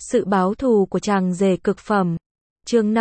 Sự báo thù của chàng rể cực phẩm. Chương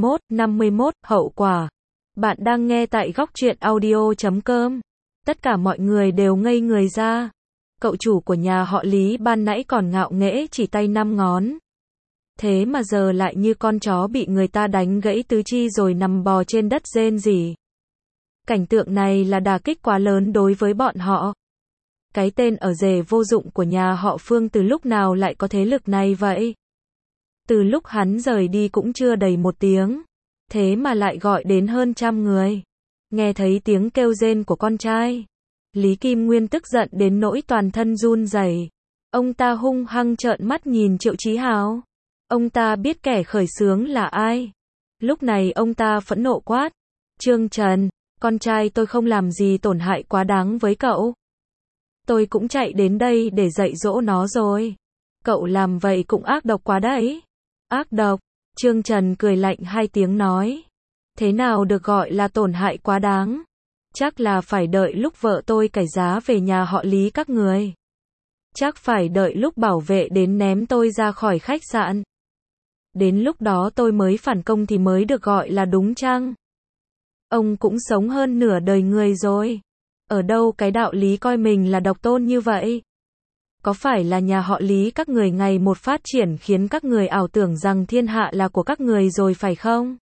51, hậu quả. Bạn đang nghe tại góc truyện audio.com. Tất cả mọi người đều ngây người ra. Cậu chủ của nhà họ Lý ban nãy còn ngạo nghễ chỉ tay 5 ngón. Thế mà giờ lại như con chó bị người ta đánh gãy tứ chi rồi nằm bò trên đất rên rỉ. Cảnh tượng này là đả kích quá lớn đối với bọn họ. Cái tên ở rể vô dụng của nhà họ Phương từ lúc nào lại có thế lực này vậy? Từ lúc hắn rời đi cũng chưa đầy 1 tiếng. Thế mà lại gọi đến hơn 100 người. Nghe thấy tiếng kêu rên của con trai. Lý Kim Nguyên tức giận đến nỗi toàn thân run rẩy. Ông ta hung hăng trợn mắt nhìn Triệu Chí Hào. Ông ta biết kẻ khởi xướng là ai. Lúc này ông ta phẫn nộ quát. Trương Trần, con trai tôi không làm gì tổn hại quá đáng với cậu. Tôi cũng chạy đến đây để dạy dỗ nó rồi. Cậu làm vậy cũng ác độc quá đấy. Ác độc, Trương Trần cười lạnh 2 tiếng nói. Thế nào được gọi là tổn hại quá đáng? Chắc là phải đợi lúc vợ tôi cải giá về nhà họ Lý các người. Chắc phải đợi lúc bảo vệ đến ném tôi ra khỏi khách sạn. Đến lúc đó tôi mới phản công thì mới được gọi là đúng chăng? Ông cũng sống hơn nửa đời người rồi. Ở đâu cái đạo lý coi mình là độc tôn như vậy? Có phải là nhà họ Lý các người ngày một phát triển khiến các người ảo tưởng rằng thiên hạ là của các người rồi phải không?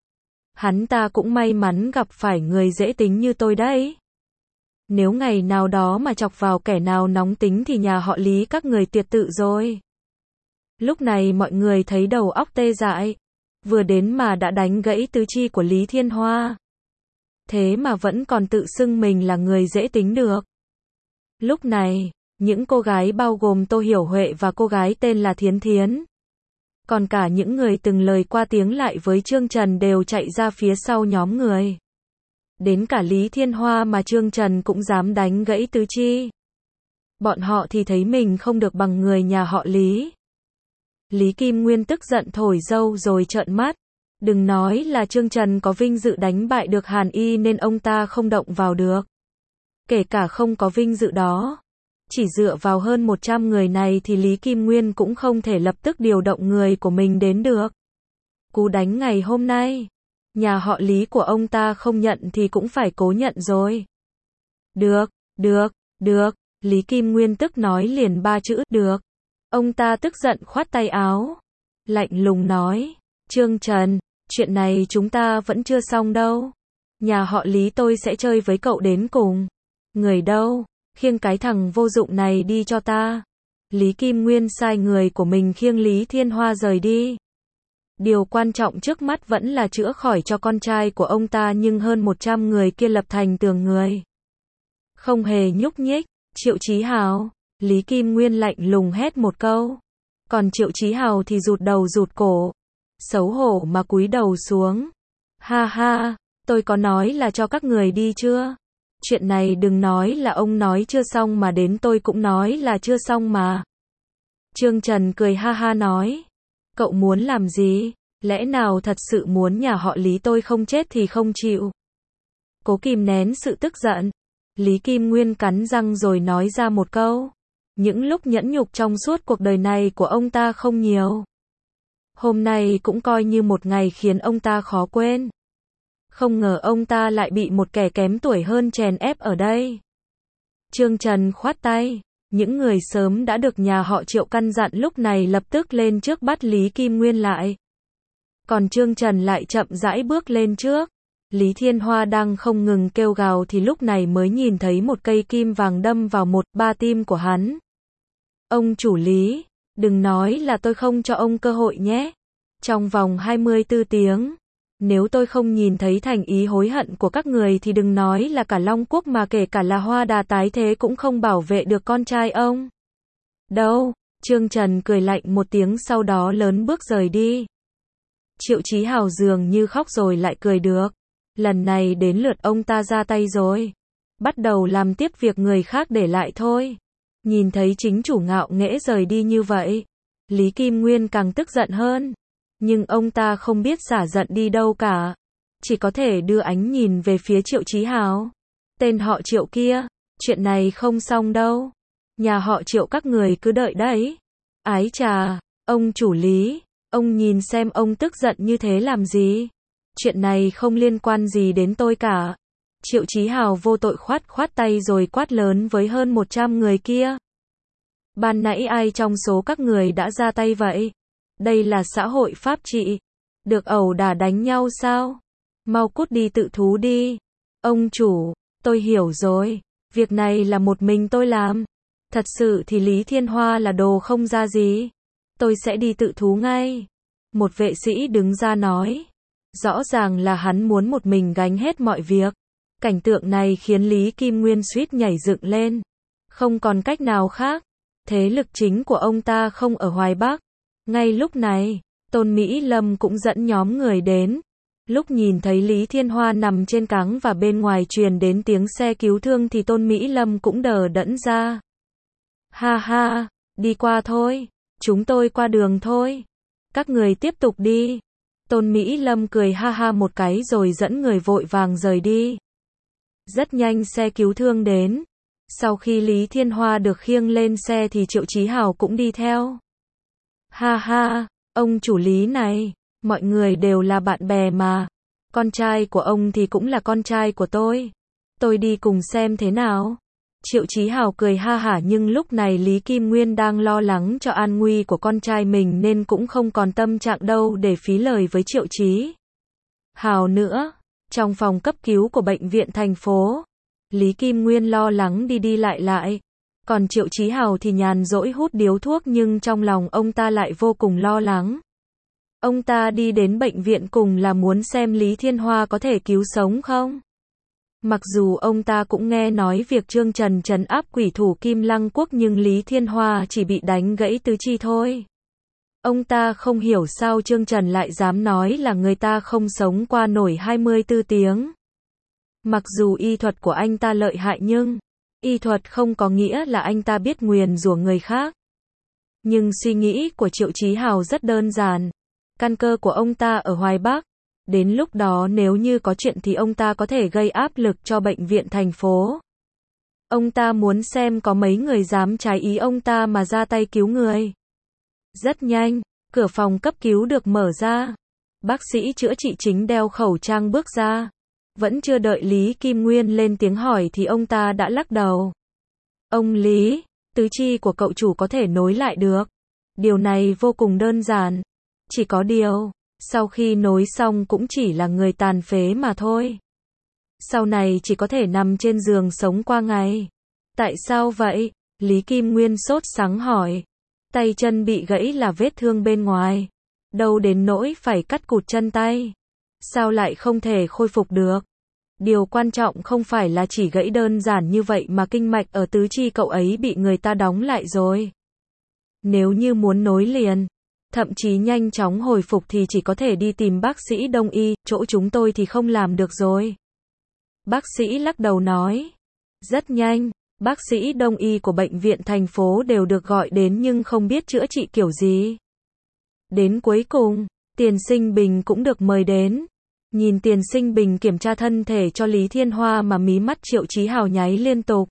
Hắn ta cũng may mắn gặp phải người dễ tính như tôi đấy. Nếu ngày nào đó mà chọc vào kẻ nào nóng tính thì nhà họ Lý các người tiệt tự rồi. Lúc này mọi người thấy đầu óc tê dại. Vừa đến mà đã đánh gãy tứ chi của Lý Thiên Hoa. Thế mà vẫn còn tự xưng mình là người dễ tính được. Lúc này, những cô gái bao gồm Tô Hiểu Huệ và cô gái tên là Thiến Thiến. Còn cả những người từng lời qua tiếng lại với Trương Trần đều chạy ra phía sau nhóm người. Đến cả Lý Thiên Hoa mà Trương Trần cũng dám đánh gãy tứ chi. Bọn họ thì thấy mình không được bằng người nhà họ Lý. Lý Kim Nguyên tức giận thổi dâu rồi trợn mắt. Đừng nói là Trương Trần có vinh dự đánh bại được Hàn Y nên ông ta không động vào được. Kể cả không có vinh dự đó. Chỉ dựa vào hơn 100 người này thì Lý Kim Nguyên cũng không thể lập tức điều động người của mình đến được. Cú đánh ngày hôm nay, nhà họ Lý của ông ta không nhận thì cũng phải cố nhận rồi. Được, Lý Kim Nguyên tức nói liền 3 chữ, được. Ông ta tức giận khoát tay áo. Lạnh lùng nói, Trương Trần, chuyện này chúng ta vẫn chưa xong đâu. Nhà họ Lý tôi sẽ chơi với cậu đến cùng. Người đâu? Khiêng cái thằng vô dụng này đi cho ta. Lý Kim Nguyên sai người của mình khiêng Lý Thiên Hoa rời đi. Điều quan trọng trước mắt vẫn là chữa khỏi cho con trai của ông ta nhưng hơn 100 người kia lập thành tường người. Không hề nhúc nhích. Triệu Chí Hào. Lý Kim Nguyên lạnh lùng hét một câu. Còn Triệu Chí Hào thì rụt đầu rụt cổ. Xấu hổ mà cúi đầu xuống. Ha ha, tôi có nói là cho các người đi chưa? Chuyện này đừng nói là ông nói chưa xong mà đến tôi cũng nói là chưa xong mà. Trương Trần cười ha ha nói. Cậu muốn làm gì? Lẽ nào thật sự muốn nhà họ Lý tôi không chết thì không chịu? Cố kìm nén sự tức giận. Lý Kim Nguyên cắn răng rồi nói ra một câu. Những lúc nhẫn nhục trong suốt cuộc đời này của ông ta không nhiều. Hôm nay cũng coi như một ngày khiến ông ta khó quên. Không ngờ ông ta lại bị một kẻ kém tuổi hơn chèn ép ở đây. Trương Trần khoát tay. Những người sớm đã được nhà họ Triệu căn dặn lúc này lập tức lên trước bắt Lý Kim Nguyên lại. Còn Trương Trần lại chậm rãi bước lên trước. Lý Thiên Hoa đang không ngừng kêu gào thì lúc này mới nhìn thấy một cây kim vàng đâm vào 1/3 tim của hắn. Ông chủ Lý, đừng nói là tôi không cho ông cơ hội nhé. Trong vòng 24 tiếng, nếu tôi không nhìn thấy thành ý hối hận của các người thì đừng nói là cả Long Quốc mà kể cả là Hoa Đà tái thế cũng không bảo vệ được con trai ông. Đâu, Trương Trần cười lạnh một tiếng sau đó lớn bước rời đi. Triệu Chí Hào dường như khóc rồi lại cười được. Lần này đến lượt ông ta ra tay rồi. Bắt đầu làm tiếp việc người khác để lại thôi. Nhìn thấy chính chủ ngạo nghễ rời đi như vậy, Lý Kim Nguyên càng tức giận hơn. Nhưng ông ta không biết xả giận đi đâu cả. Chỉ có thể đưa ánh nhìn về phía Triệu Chí Hào. Tên họ Triệu kia, chuyện này không xong đâu. Nhà họ Triệu các người cứ đợi đấy. Ái chà, Ông chủ Lý, ông nhìn xem ông tức giận như thế làm gì? Chuyện này không liên quan gì đến tôi cả. Triệu Chí Hào vô tội khoát khoát tay rồi quát lớn với hơn 100 người kia. Ban nãy ai trong số các người đã ra tay vậy? Đây là xã hội pháp trị. Được ẩu đả đánh nhau sao? Mau cút đi tự thú đi. Ông chủ, tôi hiểu rồi. Việc này là một mình tôi làm. Thật sự thì Lý Thiên Hoa là đồ không ra gì. Tôi sẽ đi tự thú ngay. Một vệ sĩ đứng ra nói. Rõ ràng là hắn muốn một mình gánh hết mọi việc. Cảnh tượng này khiến Lý Kim Nguyên suýt nhảy dựng lên. Không còn cách nào khác. Thế lực chính của ông ta không ở Hoài Bắc. Ngay lúc này, Tôn Mỹ Lâm cũng dẫn nhóm người đến. Lúc nhìn thấy Lý Thiên Hoa nằm trên cáng và bên ngoài truyền đến tiếng xe cứu thương thì Tôn Mỹ Lâm cũng đờ đẫn ra. Ha ha, đi qua thôi. Chúng tôi qua đường thôi. Các người tiếp tục đi. Tôn Mỹ Lâm cười ha ha một cái rồi dẫn người vội vàng rời đi. Rất nhanh xe cứu thương đến. Sau khi Lý Thiên Hoa được khiêng lên xe thì Triệu Chí Hào cũng đi theo. Ha ha, ông chủ Lý này, mọi người đều là bạn bè mà. Con trai của ông thì cũng là con trai của tôi. Tôi đi cùng xem thế nào. Triệu Chí Hào cười ha hả nhưng lúc này Lý Kim Nguyên đang lo lắng cho an nguy của con trai mình nên cũng không còn tâm trạng đâu để phí lời với Triệu Chí Hào nữa. Trong phòng cấp cứu của bệnh viện thành phố, Lý Kim Nguyên lo lắng đi đi lại lại. Còn Triệu Chí Hào thì nhàn rỗi hút điếu thuốc nhưng trong lòng ông ta lại vô cùng lo lắng. Ông ta đi đến bệnh viện cùng là muốn xem Lý Thiên Hoa có thể cứu sống không. Mặc dù ông ta cũng nghe nói việc Trương Trần trấn áp quỷ thủ Kim Lăng Quốc nhưng Lý Thiên Hoa chỉ bị đánh gãy tứ chi thôi. Ông ta không hiểu sao Trương Trần lại dám nói là người ta không sống qua nổi 24 tiếng. Mặc dù y thuật của anh ta lợi hại nhưng y thuật không có nghĩa là anh ta biết nguyền rủa người khác. Nhưng suy nghĩ của Triệu Chí Hào rất đơn giản. Căn cơ của ông ta ở Hoài Bắc. Đến lúc đó nếu như có chuyện thì ông ta có thể gây áp lực cho bệnh viện thành phố. Ông ta muốn xem có mấy người dám trái ý ông ta mà ra tay cứu người. Rất nhanh, cửa phòng cấp cứu được mở ra. Bác sĩ chữa trị chính đeo khẩu trang bước ra. Vẫn chưa đợi Lý Kim Nguyên lên tiếng hỏi thì ông ta đã lắc đầu. Ông Lý, tứ chi của cậu chủ có thể nối lại được. Điều này vô cùng đơn giản. Chỉ có điều, sau khi nối xong cũng chỉ là người tàn phế mà thôi. Sau này chỉ có thể nằm trên giường sống qua ngày. Tại sao vậy? Lý Kim Nguyên sốt sắng hỏi. Tay chân bị gãy là vết thương bên ngoài. Đâu đến nỗi phải cắt cụt chân tay. Sao lại không thể khôi phục được? Điều quan trọng không phải là chỉ gãy đơn giản như vậy mà kinh mạch ở tứ chi cậu ấy bị người ta đóng lại rồi. Nếu như muốn nối liền, thậm chí nhanh chóng hồi phục thì chỉ có thể đi tìm bác sĩ đông y, chỗ chúng tôi thì không làm được rồi. Bác sĩ lắc đầu nói. Rất nhanh, bác sĩ đông y của bệnh viện thành phố đều được gọi đến nhưng không biết chữa trị kiểu gì. Đến cuối cùng, Tiền Sinh Bình cũng được mời đến. Nhìn Tiền Sinh Bình kiểm tra thân thể cho Lý Thiên Hoa mà mí mắt Triệu Chí Hào nháy liên tục.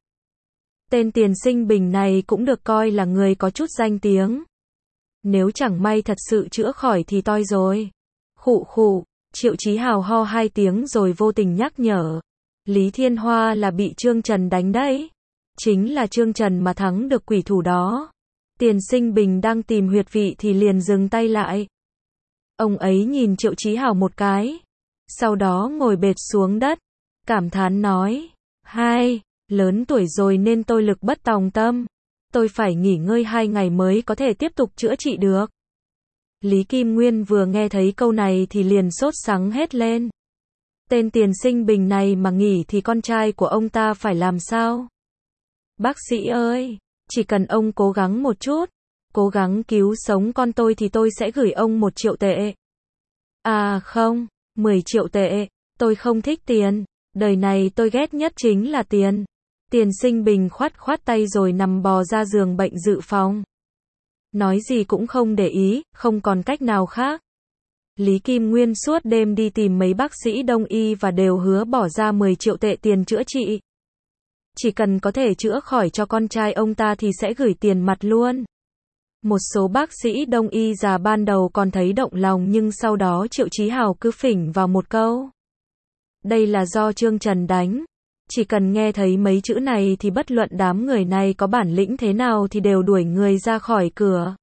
Tên Tiền Sinh Bình này cũng được coi là người có chút danh tiếng. Nếu chẳng may thật sự chữa khỏi thì toi rồi. Khụ khụ, Triệu Chí Hào ho 2 tiếng rồi vô tình nhắc nhở. Lý Thiên Hoa là bị Trương Trần đánh đấy. Chính là Trương Trần mà thắng được quỷ thủ đó. Tiền Sinh Bình đang tìm huyệt vị thì liền dừng tay lại. Ông ấy nhìn Triệu Chí Hào một cái. Sau đó ngồi bệt xuống đất. Cảm thán nói. Hai, lớn tuổi rồi nên tôi lực bất tòng tâm. Tôi phải nghỉ ngơi 2 ngày mới có thể tiếp tục chữa trị được. Lý Kim Nguyên vừa nghe thấy câu này thì liền sốt sắng hết lên. Tên Tiền Sinh Bình này mà nghỉ thì con trai của ông ta phải làm sao? Bác sĩ ơi, chỉ cần ông cố gắng một chút, cố gắng cứu sống con tôi thì tôi sẽ gửi ông 1 triệu tệ. À không, 10 triệu tệ, tôi không thích tiền, đời này tôi ghét nhất chính là tiền. Tiền Sinh Bình khoát khoát tay rồi nằm bò ra giường bệnh dự phòng. Nói gì cũng không để ý, không còn cách nào khác. Lý Kim Nguyên suốt đêm đi tìm mấy bác sĩ đông y và đều hứa bỏ ra 10 triệu tệ tiền chữa trị. Chỉ cần có thể chữa khỏi cho con trai ông ta thì sẽ gửi tiền mặt luôn. Một số bác sĩ đông y già ban đầu còn thấy động lòng nhưng sau đó Triệu Chí Hào cứ phỉnh vào một câu. Đây là do Trương Trần đánh. Chỉ cần nghe thấy mấy chữ này thì bất luận đám người này có bản lĩnh thế nào thì đều đuổi người ra khỏi cửa.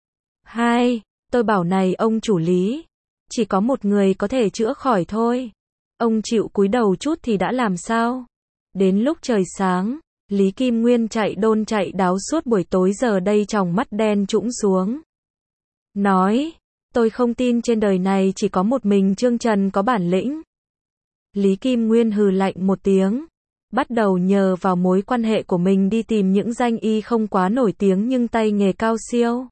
Hai, tôi bảo này ông chủ Lý. Chỉ có một người có thể chữa khỏi thôi. Ông chịu cúi đầu chút thì đã làm sao? Đến lúc trời sáng, Lý Kim Nguyên chạy đôn chạy đáo suốt buổi tối giờ đây tròng mắt đen trũng xuống. Nói, tôi không tin trên đời này chỉ có một mình Trương Trần có bản lĩnh. Lý Kim Nguyên hừ lạnh một tiếng, bắt đầu nhờ vào mối quan hệ của mình đi tìm những danh y không quá nổi tiếng nhưng tay nghề cao siêu.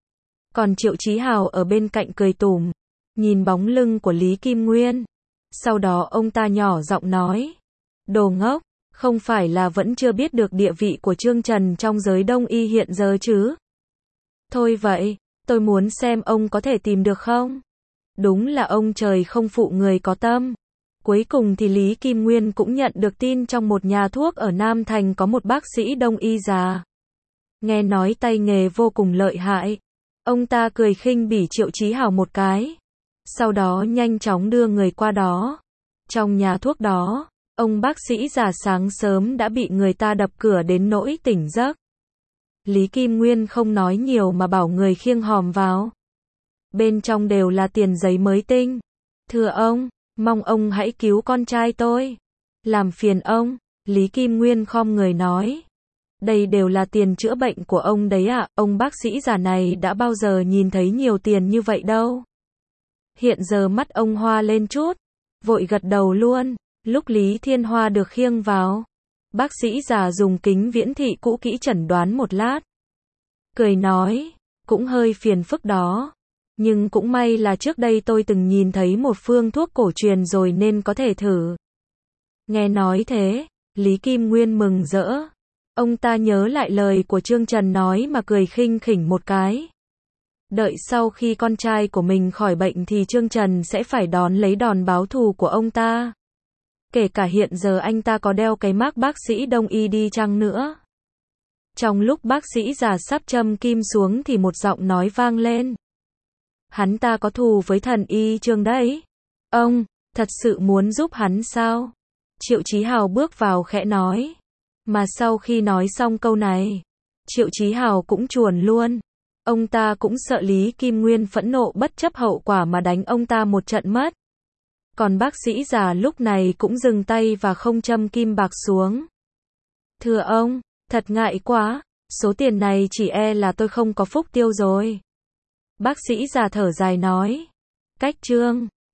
Còn Triệu Chí Hào ở bên cạnh cười tủm, nhìn bóng lưng của Lý Kim Nguyên. Sau đó ông ta nhỏ giọng nói, đồ ngốc, không phải là vẫn chưa biết được địa vị của Trương Trần trong giới đông y hiện giờ chứ? Thôi vậy, tôi muốn xem ông có thể tìm được không? Đúng là ông trời không phụ người có tâm. Cuối cùng thì Lý Kim Nguyên cũng nhận được tin trong một nhà thuốc ở Nam Thành có một bác sĩ đông y già. Nghe nói tay nghề vô cùng lợi hại. Ông ta cười khinh bỉ Triệu Chí Hào một cái. Sau đó nhanh chóng đưa người qua đó. Trong nhà thuốc đó, ông bác sĩ già sáng sớm đã bị người ta đập cửa đến nỗi tỉnh giấc. Lý Kim Nguyên không nói nhiều mà bảo người khiêng hòm vào. Bên trong đều là tiền giấy mới tinh. Thưa ông, mong ông hãy cứu con trai tôi. Làm phiền ông, Lý Kim Nguyên khom người nói. Đây đều là tiền chữa bệnh của ông đấy ạ, ông bác sĩ già này đã bao giờ nhìn thấy nhiều tiền như vậy đâu. Hiện giờ mắt ông hoa lên chút, vội gật đầu luôn. Lúc Lý Thiên Hoa được khiêng vào, bác sĩ già dùng kính viễn thị cũ kỹ chẩn đoán một lát. Cười nói, cũng hơi phiền phức đó. Nhưng cũng may là trước đây tôi từng nhìn thấy một phương thuốc cổ truyền rồi nên có thể thử. Nghe nói thế, Lý Kim Nguyên mừng rỡ. Ông ta nhớ lại lời của Trương Trần nói mà cười khinh khỉnh một cái. Đợi sau khi con trai của mình khỏi bệnh thì Trương Trần sẽ phải đón lấy đòn báo thù của ông ta. Kể cả hiện giờ anh ta có đeo cái mác bác sĩ đông y đi chăng nữa. Trong lúc bác sĩ già sắp châm kim xuống thì một giọng nói vang lên. Hắn ta có thù với thần y Trương đấy. Ông, thật sự muốn giúp hắn sao? Triệu Chí Hào bước vào khẽ nói. Mà sau khi nói xong câu này, Triệu Chí Hào cũng chuồn luôn. Ông ta cũng sợ Lý Kim Nguyên phẫn nộ bất chấp hậu quả mà đánh ông ta một trận mất. Còn bác sĩ già lúc này cũng dừng tay và không châm kim bạc xuống. Thưa ông, thật ngại quá, số tiền này chỉ e là tôi không có phúc tiêu rồi. Bác sĩ già thở dài nói. Cách Trương